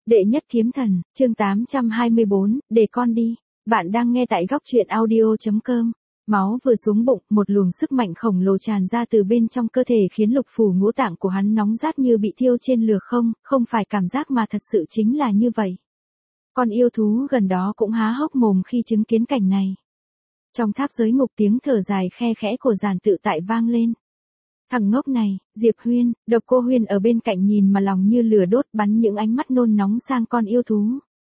Đệ nhất kiếm thần, chương 824, để con đi. Bạn đang nghe tại góc truyện audio.com. Máu vừa xuống bụng, một luồng sức mạnh khổng lồ tràn ra từ bên trong cơ thể khiến lục phủ ngũ tạng của hắn nóng rát như bị thiêu trên lửa không phải cảm giác mà thật sự chính là như vậy. Con yêu thú gần đó cũng há hốc mồm khi chứng kiến cảnh này. Trong tháp giới ngục tiếng thở dài khe khẽ của Giản Tự Tại vang lên. Thằng ngốc này, Diệp Huyên, Độc Cô Huyên ở bên cạnh nhìn mà lòng như lửa đốt bắn những ánh mắt nôn nóng sang con yêu thú.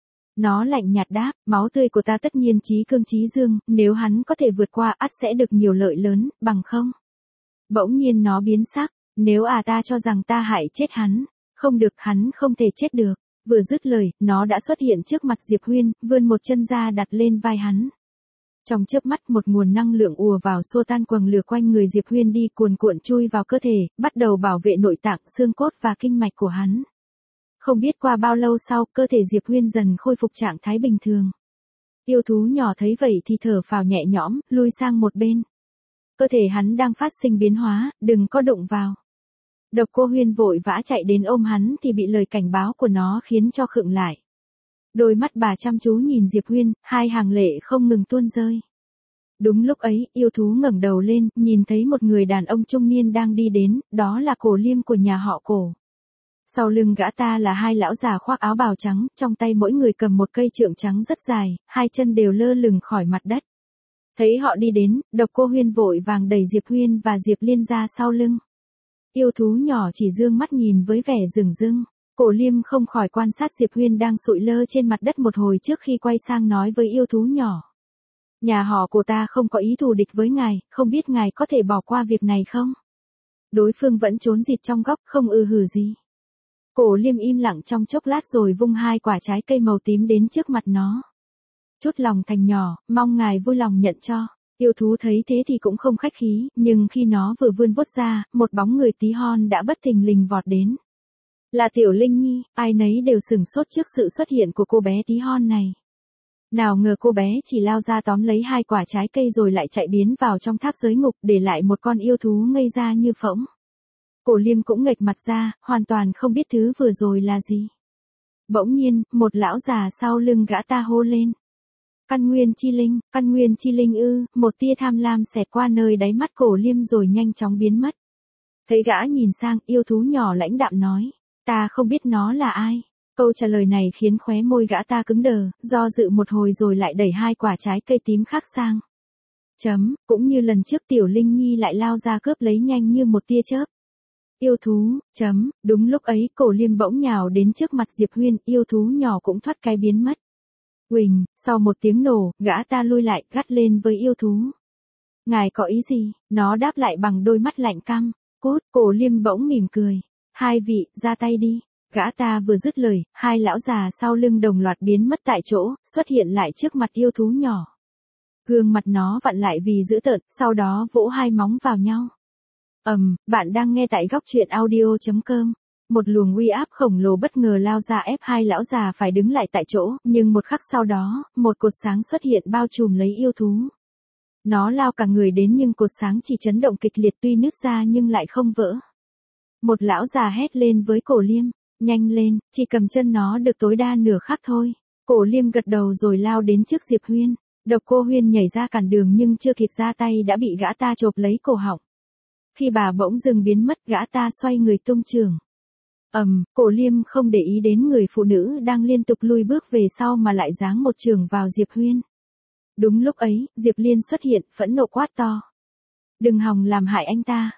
Nó lạnh nhạt đáp, máu tươi của ta tất nhiên chí cương chí dương, nếu hắn có thể vượt qua ắt sẽ được nhiều lợi lớn, bằng không. Bỗng nhiên nó biến sắc, nếu ta cho rằng ta hại chết hắn, không được, hắn không thể chết được. Vừa dứt lời, nó đã xuất hiện trước mặt Diệp Huyên, vươn một chân ra đặt lên vai hắn. Trong chớp mắt một nguồn năng lượng ùa vào xô tan quầng lửa quanh người Diệp Huyên đi cuồn cuộn chui vào cơ thể, bắt đầu bảo vệ nội tạng, xương cốt và kinh mạch của hắn. Không biết qua bao lâu sau, cơ thể Diệp Huyên dần khôi phục trạng thái bình thường. Yêu thú nhỏ thấy vậy thì thở phào nhẹ nhõm, lui sang một bên. Cơ thể hắn đang phát sinh biến hóa, đừng có đụng vào. Độc Cô Huyên vội vã chạy đến ôm hắn thì bị lời cảnh báo của nó khiến cho khựng lại. Đôi mắt bà chăm chú nhìn Diệp Huyên, hai hàng lệ không ngừng tuôn rơi. Đúng lúc ấy, yêu thú ngẩng đầu lên, nhìn thấy một người đàn ông trung niên đang đi đến, đó là Cổ Liêm của nhà họ Cổ. Sau lưng gã ta là hai lão già khoác áo bào trắng, trong tay mỗi người cầm một cây trượng trắng rất dài, hai chân đều lơ lửng khỏi mặt đất. Thấy họ đi đến, Độc Cô Huyên vội vàng đẩy Diệp Huyên và Diệp Liên ra sau lưng. Yêu thú nhỏ chỉ dương mắt nhìn với vẻ dửng dưng. Cổ Liêm không khỏi quan sát Diệp Huyên đang sụi lơ trên mặt đất một hồi trước khi quay sang nói với yêu thú nhỏ. Nhà họ của ta không có ý thù địch với ngài, không biết ngài có thể bỏ qua việc này không? Đối phương vẫn trốn rịt trong góc, không hử gì. Cổ Liêm im lặng trong chốc lát rồi vung hai quả trái cây màu tím đến trước mặt nó. Chút lòng thành nhỏ, mong ngài vui lòng nhận cho. Yêu thú thấy thế thì cũng không khách khí, nhưng khi nó vừa vươn vuốt ra, một bóng người tí hon đã bất thình lình vọt đến. Là Tiểu Linh Nhi, ai nấy đều sửng sốt trước sự xuất hiện của cô bé tí hon này. Nào ngờ cô bé chỉ lao ra tóm lấy hai quả trái cây rồi lại chạy biến vào trong tháp giới ngục để lại một con yêu thú ngây ra như phỗng. Cổ Liêm cũng nghệch mặt ra, hoàn toàn không biết thứ vừa rồi là gì. Bỗng nhiên, một lão già sau lưng gã ta hô lên. Căn nguyên chi linh ư, một tia tham lam xẹt qua nơi đáy mắt Cổ Liêm rồi nhanh chóng biến mất. Thấy gã nhìn sang, yêu thú nhỏ lãnh đạm nói. Ta không biết nó là ai. Câu trả lời này khiến khóe môi gã ta cứng đờ, do dự một hồi rồi lại đẩy hai quả trái cây tím khác sang. Cũng như lần trước Tiểu Linh Nhi lại lao ra cướp lấy nhanh như một tia chớp. Yêu thú, đúng lúc ấy Cổ Liêm bỗng nhào đến trước mặt Diệp Huyên, yêu thú nhỏ cũng thoát cái biến mất. Huỳnh, sau một tiếng nổ, gã ta lui lại, gắt lên với yêu thú. Ngài có ý gì? Nó đáp lại bằng đôi mắt lạnh căm. Cút, Cổ Liêm bỗng mỉm cười. Hai vị, ra tay đi. Gã ta vừa dứt lời, hai lão già sau lưng đồng loạt biến mất tại chỗ, xuất hiện lại trước mặt yêu thú nhỏ. Gương mặt nó vặn lại vì dữ tợn, sau đó vỗ hai móng vào nhau. Bạn đang nghe tại góc truyện audio.com. Một luồng uy áp khổng lồ bất ngờ lao ra ép hai lão già phải đứng lại tại chỗ, nhưng một khắc sau đó, một cột sáng xuất hiện bao trùm lấy yêu thú. Nó lao cả người đến nhưng cột sáng chỉ chấn động kịch liệt tuy nứt ra nhưng lại không vỡ. Một lão già hét lên với Cổ Liêm, nhanh lên, chỉ cầm chân nó được tối đa nửa khắc thôi. Cổ Liêm gật đầu rồi lao đến trước Diệp Huyên. Độc Cô Huyên nhảy ra cản đường nhưng chưa kịp ra tay đã bị gã ta chộp lấy cổ họng. Khi bà bỗng dừng biến mất gã ta xoay người tung chưởng. Cổ Liêm không để ý đến người phụ nữ đang liên tục lùi bước về sau mà lại giáng một chưởng vào Diệp Huyên. Đúng lúc ấy, Diệp Liên xuất hiện, phẫn nộ quát to. Đừng hòng làm hại anh ta.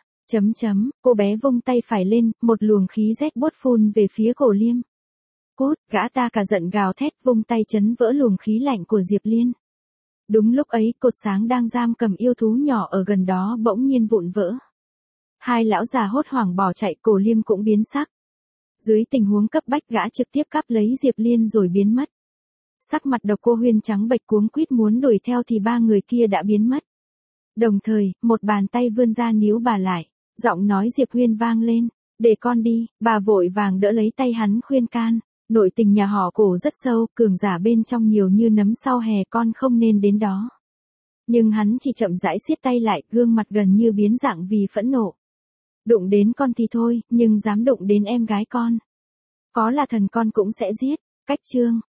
Cô bé vung tay phải lên, một luồng khí rét buốt phun về phía Cổ Liêm. Cút, gã ta cả giận gào thét vung tay chấn vỡ luồng khí lạnh của Diệp Liên. Đúng lúc ấy, cột sáng đang giam cầm yêu thú nhỏ ở gần đó bỗng nhiên vụn vỡ. Hai lão già hốt hoảng bỏ chạy, Cổ Liêm cũng biến sắc. Dưới tình huống cấp bách gã trực tiếp cắp lấy Diệp Liên rồi biến mất. Sắc mặt Độc Cô Huyên trắng bệch cuống quýt muốn đuổi theo thì ba người kia đã biến mất. Đồng thời, một bàn tay vươn ra níu bà lại, giọng nói Diệp Huyên vang lên, để con đi, bà vội vàng đỡ lấy tay hắn khuyên can, nội tình nhà họ Cổ rất sâu, cường giả bên trong nhiều như nấm sau hè con không nên đến đó. Nhưng hắn chỉ chậm rãi siết tay lại, gương mặt gần như biến dạng vì phẫn nộ. Đụng đến con thì thôi, nhưng dám đụng đến em gái con. Có là thần con cũng sẽ giết. Cách chương